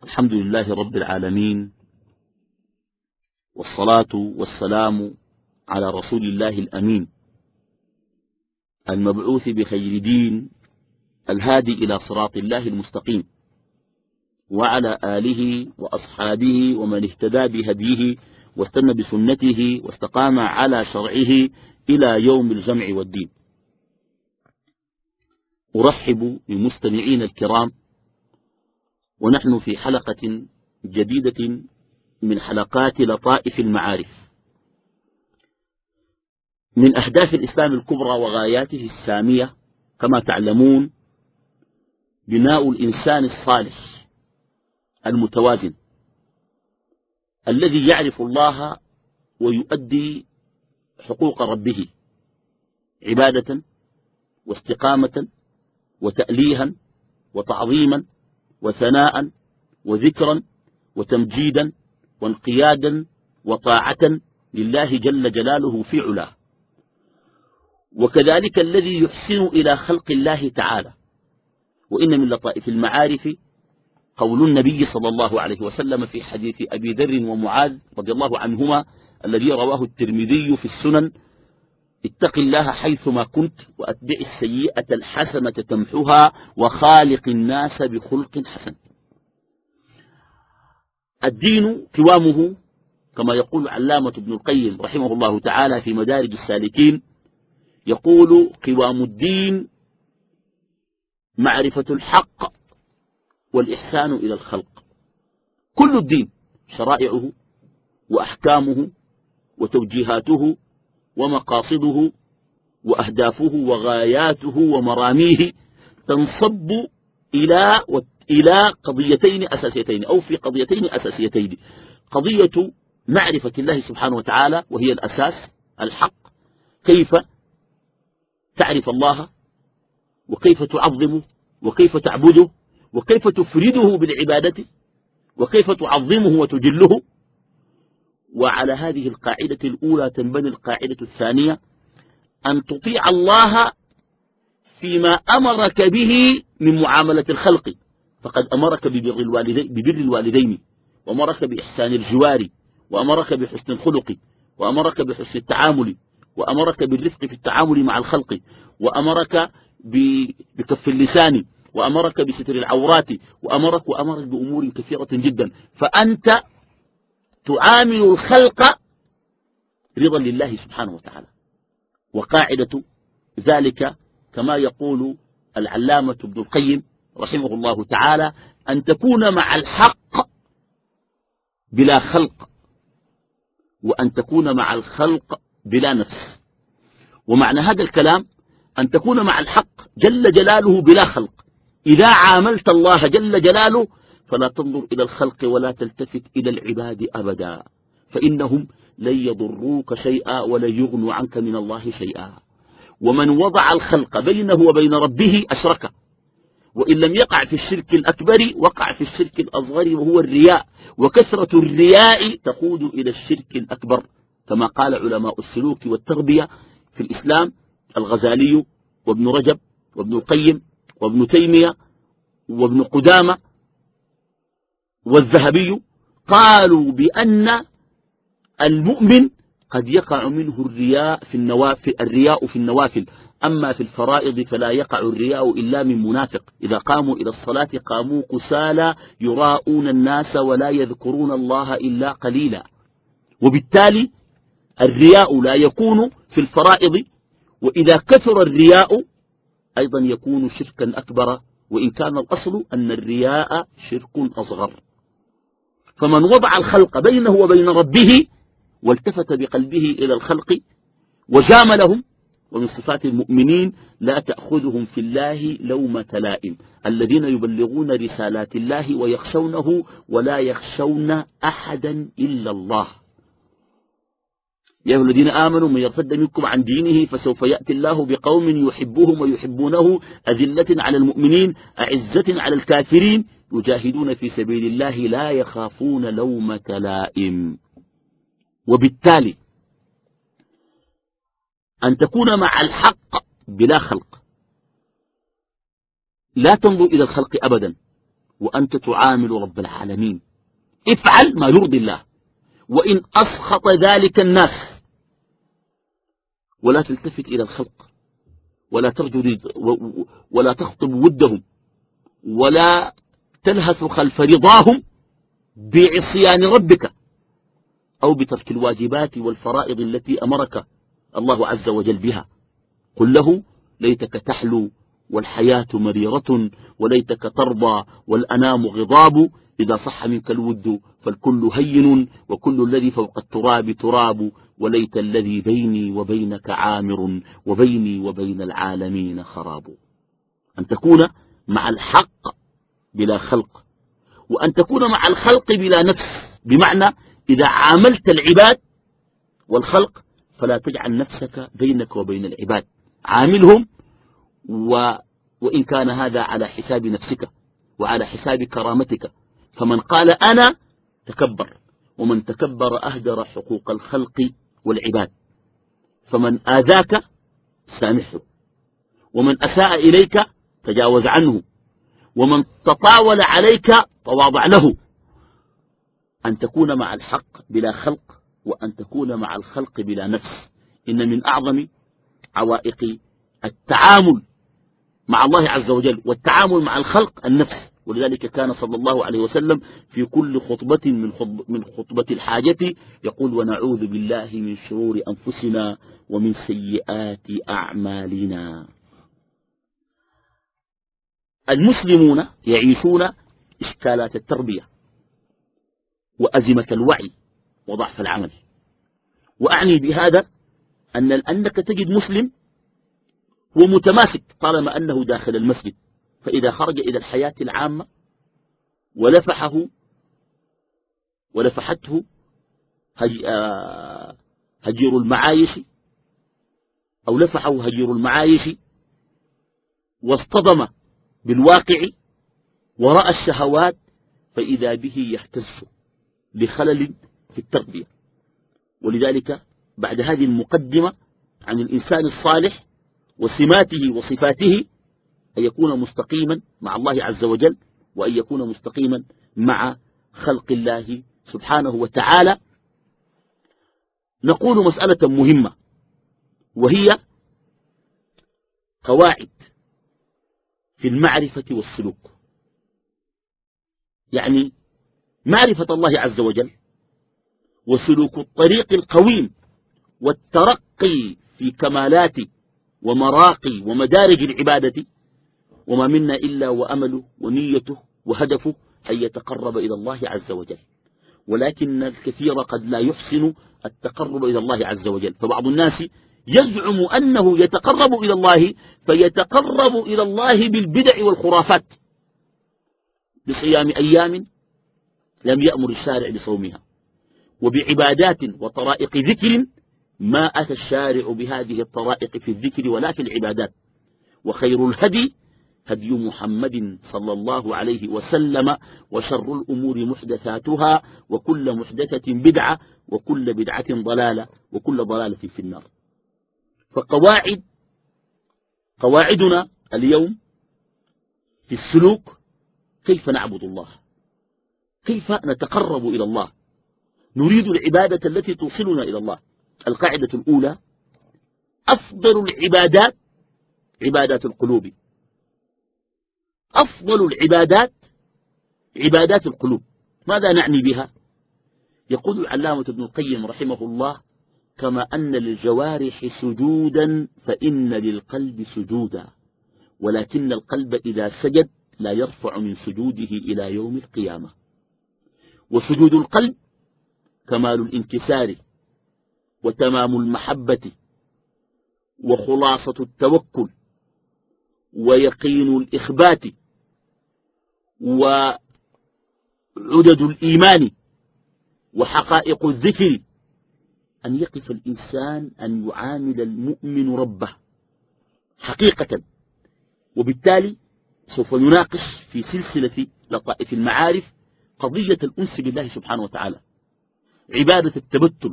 الحمد لله رب العالمين، والصلاة والسلام على رسول الله الأمين المبعوث بخير دين الهادي إلى صراط الله المستقيم، وعلى آله وأصحابه ومن اهتدى بهديه واستنى بسنته واستقام على شرعه إلى يوم الجمع والدين. أرحب بمستمعين الكرام، ونحن في حلقة جديدة من حلقات لطائف المعارف. من أهداف الإسلام الكبرى وغاياته السامية كما تعلمون بناء الإنسان الصالح المتوازن الذي يعرف الله ويؤدي حقوق ربه عبادة واستقامة وتأليها وتعظيما وثناء وذكرا وتمجيدا وانقيادا وطاعة لله جل جلاله في علاه، وكذلك الذي يحسن إلى خلق الله تعالى. وإن من لطائف المعارف قول النبي صلى الله عليه وسلم في حديث أبي ذر ومعاذ رضي الله عنهما الذي رواه الترمذي في السنن: اتق الله حيثما كنت وأتبع السيئة الحسنة تمحها وخالق الناس بخلق حسن. الدين قوامه كما يقول علامة ابن القيم رحمه الله تعالى في مدارج السالكين، يقول: قوام الدين معرفة الحق والإحسان إلى الخلق. كل الدين شرائعه وأحكامه وتوجيهاته ومقاصده وأهدافه وغاياته ومراميه تنصب إلى قضيتين أساسيتين، أو في قضيتين أساسيتين: قضية معرفة الله سبحانه وتعالى وهي الأساس الحق، كيف تعرف الله وكيف تعظمه وكيف تعبده وكيف تفرده بالعبادة وكيف تعظمه وتجله. وعلى هذه القاعدة الأولى تنبني القاعدة الثانية: أن تطيع الله فيما أمرك به من معاملة الخلق، فقد أمرك ببر الوالدين، وأمرك بإحسان الجوار، وأمرك بحسن الخلق، وأمرك بحسن التعامل، وأمرك بالرفق في التعامل مع الخلق، وأمرك بكف اللسان، وأمرك بستر العورات، وأمرك بأمور كثيرة جدا. فأنت تعامل الخلق رضا لله سبحانه وتعالى. وقاعدة ذلك كما يقول العلامة ابن القيم رحمه الله تعالى: أن تكون مع الحق بلا خلق، وأن تكون مع الخلق بلا نفس. ومعنى هذا الكلام أن تكون مع الحق جل جلاله بلا خلق. إذا عاملت الله جل جلاله فلا تنظر إلى الخلق ولا تلتفت إلى العباد أبدا، فإنهم لن يضروك شيئا ولن يغنوا عنك من الله شيئا. ومن وضع الخلق بينه وبين ربه أشرك، وإن لم يقع في الشرك الأكبر وقع في الشرك الأصغر وهو الرياء، وكثرة الرياء تقود إلى الشرك الأكبر، كما قال علماء السلوك والتربية في الإسلام الغزالي وابن رجب وابن القيم وابن تيمية وابن قدامة والذهبي، قالوا بأن المؤمن قد يقع منه الرياء في النوافل، أما في الفرائض فلا يقع الرياء إلا من منافق. إذا قاموا إلى الصلاة قاموا كسالى يراءون الناس ولا يذكرون الله إلا قليلا. وبالتالي الرياء لا يكون في الفرائض، وإذا كثر الرياء أيضا يكون شركا أكبر، وإن كان الأصل أن الرياء شرك أصغر. فمن وضع الخلق بينه وبين ربه والتفت بقلبه إلى الخلق وجاملهم. ومن صفات المؤمنين: لا تأخذهم في الله لومة لائم، الذين يبلغون رسالات الله ويخشونه ولا يخشون أحدا إلا الله. يا أيها الذين آمنوا من يرتد منكم عن دينه فسوف يأتي الله بقوم يحبهم ويحبونه أذلة على المؤمنين أعزة على الكافرين يجاهدون في سبيل الله لا يخافون لومة لائم. وبالتالي أن تكون مع الحق بلا خلق، لا تنظر إلى الخلق أبدا، وأنت تعامل رب العالمين. افعل ما يرضي الله، وإن أسخط ذلك الناس، ولا تلتفت إلى الخلق، ولا ترجو ولا تخطب ودهم، ولا تلهث خلف رضاهم بعصيان ربك أو بترك الواجبات والفرائض التي أمرك الله عز وجل بها. قل له: ليتك تحلو والحياة مريرة، وليتك ترضى والأنام غضاب، إذا صح منك الود فالكل هين، وكل الذي فوق التراب تراب، وليت الذي بيني وبينك عامر، وبيني وبين العالمين خراب. أن تكون مع الحق بلا خلق، وأن تكون مع الخلق بلا نفس، بمعنى إذا عاملت العباد والخلق فلا تجعل نفسك بينك وبين العباد، عاملهم وإن كان هذا على حساب نفسك وعلى حساب كرامتك. فمن قال أنا تكبر، ومن تكبر أهدر حقوق الخلق والعباد. فمن آذاك سامحه، ومن أساء إليك تجاوز عنه، ومن تطاول عليك تواضع له. أن تكون مع الحق بلا خلق، وأن تكون مع الخلق بلا نفس. إن من أعظم عوائق التعامل مع الله عز وجل والتعامل مع الخلق النفس. ولذلك كان صلى الله عليه وسلم في كل خطبة من خطبة الحاجة يقول: ونعوذ بالله من شرور أنفسنا ومن سيئات أعمالنا. المسلمون يعيشون إشكالات التربية وأزمة الوعي وضعف العمل. وأعني بهذا أنك تجد مسلم هو متماسك طالما أنه داخل المسجد، فإذا خرج إلى الحياة العامة ولفحته هجير المعايش، أو لفحه هجير المعايش واصطدم بالواقع ورأى الشهوات، فإذا به يهتز لخلل في التربية. ولذلك بعد هذه المقدمة عن الإنسان الصالح وسماته وصفاته، أن يكون مستقيما مع الله عز وجل، وأن يكون مستقيما مع خلق الله سبحانه وتعالى، نقول مسألة مهمة، وهي قواعد في المعرفة والسلوك. يعني معرفة الله عز وجل وسلوك الطريق القويم والترقي في كمالات ومراقي ومدارج العبادة. وما منا إلا وأمله ونيته وهدفه أن يتقرب إلى الله عز وجل، ولكن الكثير قد لا يحسن التقرب إلى الله عز وجل. فبعض الناس يزعم أنه يتقرب إلى الله، فيتقرب إلى الله بالبدع والخرافات، بصيام أيام لم يأمر الشارع بصومها، وبعبادات وطرائق ذكر ما أتى الشارع بهذه الطرائق في الذكر ولا في العبادات. وخير الهدي هدي محمد صلى الله عليه وسلم، وشر الأمور محدثاتها، وكل محدثة بدعة، وكل بدعة ضلالة، وكل ضلالة في النار. قواعدنا اليوم في السلوك: كيف نعبد الله، كيف نتقرب إلى الله، نريد العبادة التي توصلنا إلى الله. القاعدة الأولى: أفضل العبادات عبادات القلوب. أفضل العبادات عبادات القلوب. ماذا نعني بها؟ يقول العلامة ابن القيم رحمه الله: كما أن للجوارح سجودا فإن للقلب سجودا، ولكن القلب إذا سجد لا يرفع من سجوده إلى يوم القيامة. وسجود القلب كمال الانكسار وتمام المحبة وخلاصة التوكل ويقين الإخبات وعدد الإيمان وحقائق الذكر، أن يقف الإنسان أن يعامل المؤمن ربه حقيقة. وبالتالي سوف نناقش في سلسلة لطائف المعارف قضية الأنس بالله سبحانه وتعالى، عبادة التبتل.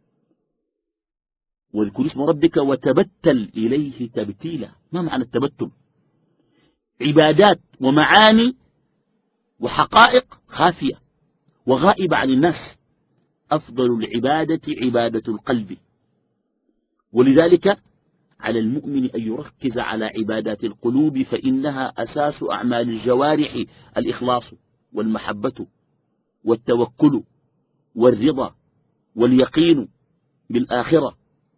واذكر اسم ربك وتبتل إليه تبتيلا. ما معنى التبتل؟ عبادات ومعاني وحقائق خافية وغائبة عن الناس. أفضل العبادة عبادة القلب، ولذلك على المؤمن أن يركز على عبادات القلوب، فإنها أساس أعمال الجوارح: الإخلاص والمحبة والتوكل والرضا واليقين بالآخرة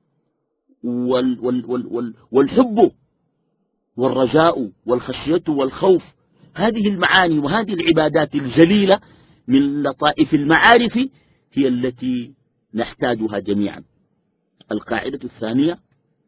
والحب والرجاء والخشية والخوف. هذه المعاني وهذه العبادات الجليلة من لطائف المعارف هي التي نحتاجها جميعا. القاعدة الثانية: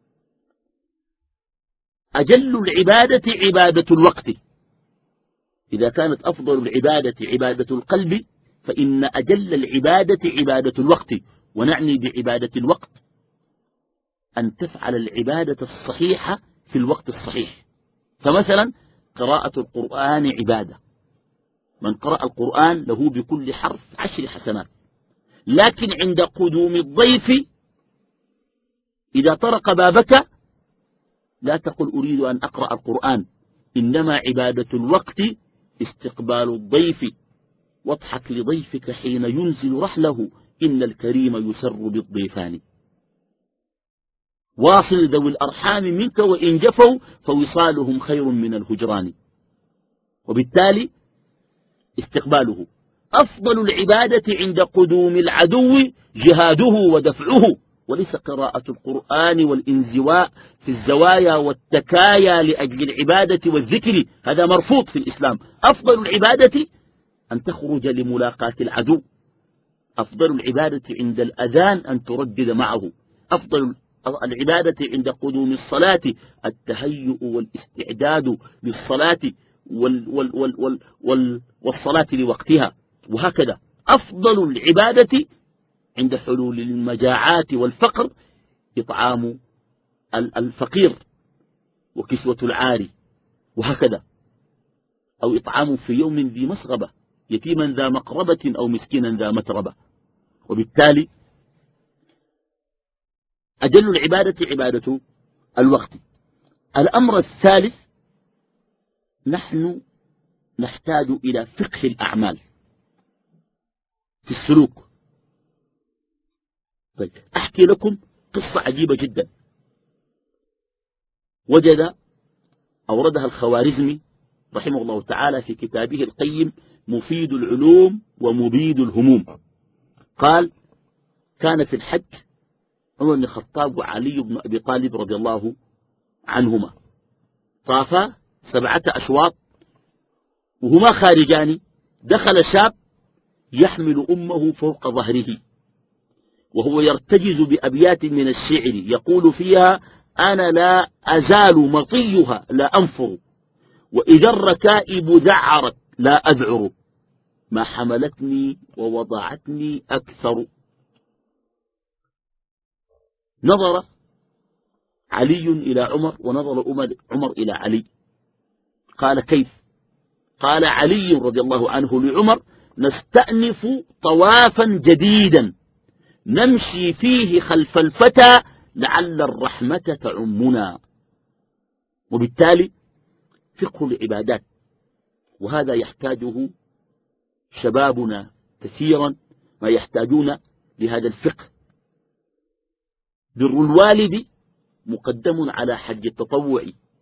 أجل العبادة عبادة الوقت. إذا كانت أفضل العبادة عبادة القلب، فإن أجل العبادة عبادة الوقت. ونعني بعبادة الوقت أن تفعل العبادة الصحيحة في الوقت الصحيح. فمثلا قراءة القرآن عبادة، من قرأ القرآن له بكل حرف 10 حسنات. لكن عند قدوم الضيف إذا طرق بابك لا تقل أريد أن أقرأ القرآن، إنما عبادة الوقت استقبال الضيف. واضحك لضيفك حين ينزل رحله، إن الكريم يسر بالضيفان. واصل ذوي الأرحام منك وإن جفوا، فوصالهم خير من الهجران. وبالتالي استقباله. أفضل العبادة عند قدوم العدو جهاده ودفعه، وليس قراءة القرآن والانزواء في الزوايا والتكايا لأجل العبادة والذكر، هذا مرفوض في الإسلام. أفضل العبادة أن تخرج لملاقاة العدو. أفضل العبادة عند الأذان أن تردد معه. أفضل العبادة عند قدوم الصلاة التهيؤ والاستعداد للصلاة والصلاة لوقتها، وهكذا. أفضل العبادة عند حلول المجاعات والفقر إطعام الفقير وكسوة العاري، وهكذا. أو إطعام في يوم ذي مسغبة، يتيما ذا مقربة أو مسكينا ذا متربة. وبالتالي أجل العبادة عبادة الوقت. الأمر الثالث: نحن نحتاج إلى فقه الأعمال في السلوك. طيب، أحكي لكم قصة عجيبة جدا أوردها الخوارزمي رحمه الله تعالى في كتابه القيم مفيد العلوم ومبيد الهموم. قال: كان في الحج عمر بن الخطاب وعلي بن أبي طالب رضي الله عنهما، طافا 7 أشواط وهما خارجان. دخل شاب يحمل أمه فوق ظهره، وهو يرتجز بأبيات من الشعر يقول فيها: أنا لا أزال مطيها لا أنفر، وإذا الركائب ذعرت لا أذعر، ما حملتني ووضعتني أكثر. نظر علي إلى عمر ونظر عمر إلى علي. قال: كيف؟ قال علي رضي الله عنه لعمر: نستأنف طوافا جديدا نمشي فيه خلف الفتى لعل الرحمة تعمنا. وبالتالي فقه العبادات، وهذا يحتاجه شبابنا كثيرا، ما يحتاجون لهذا الفقه. بر الوالد مقدم على حج التطوع،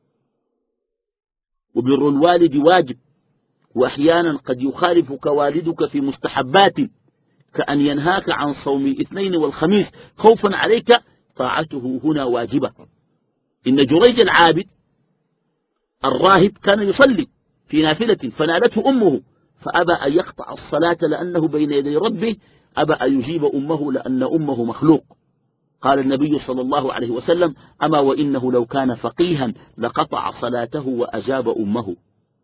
وبر الوالد واجب، وأحيانا قد يخالفك والدك في مستحبات، كأن ينهاك عن صوم الاثنين والخميس خوفا عليك، طاعته هنا واجبة. إن جريج العابد الراهب كان يصلي في نافلة فنالته أمه فأبى أن يقطع الصلاة لأنه بين يدي ربه، أبى أن يجيب أمه لأن أمه مخلوق. قال النبي صلى الله عليه وسلم: أما وإنه لو كان فقيها لقطع صلاته وأجاب أمه.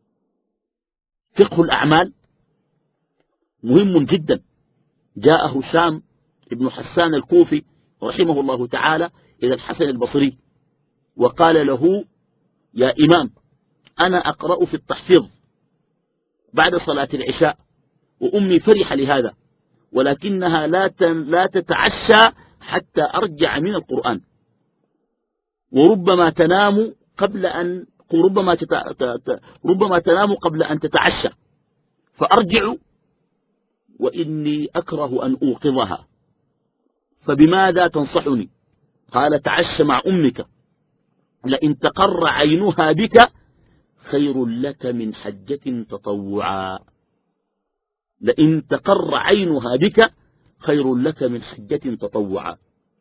فقه الأعمال مهم جدا. جاء هشام ابن حسان الكوفي رحمه الله تعالى إلى الحسن البصري وقال له: يا إمام، أنا أقرأ في التحفيظ بعد صلاة العشاء، وأمي فرح لهذا، ولكنها لا تتعشى حتى أرجع من القرآن، وربما تنام قبل أن تتعشى، فأرجع وإني أكره أن أوقظها، فبماذا تنصحني؟ قال تعش مع أمك، لئن تقر عينها بك خير لك من حجة تطوعا. لئن تقر عينها بك خير لك من حجة تطوعا.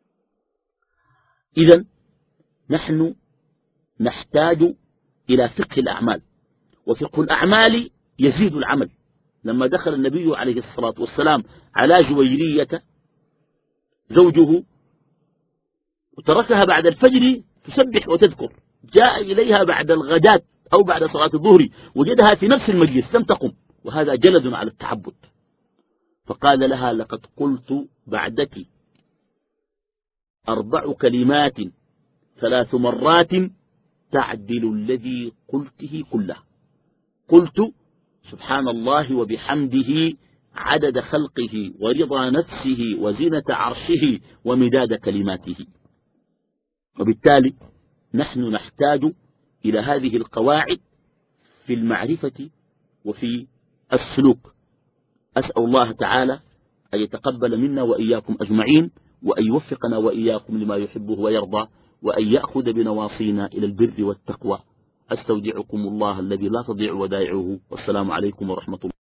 إذن نحن نحتاج إلى فقه الأعمال، وفقه الأعمال يزيد العمل. لما دخل النبي عليه الصلاة والسلام على جويرية زوجه وتركها بعد الفجر تسبح وتذكر، جاء إليها بعد الغداة أو بعد صلاة الظهر وجدها في نفس المجلس لم تقم، وهذا جلد على التعبد، فقال لها لقد قلت بعدك 4 كلمات 3 مرات تعدل الذي قلته كله. قلت سبحان الله وبحمده عدد خلقه ورضا نفسه وزنة عرشه ومداد كلماته. وبالتالي نحن نحتاج إلى هذه القواعد في المعرفة وفي السلوك. أسأل الله تعالى أن يتقبل منا وإياكم أجمعين، وأن يوفقنا وإياكم لما يحبه ويرضى، وأن يأخذ بنواصينا إلى البر والتقوى. أستودعكم الله الذي لا تضيع ودائعه، والسلام عليكم ورحمة الله.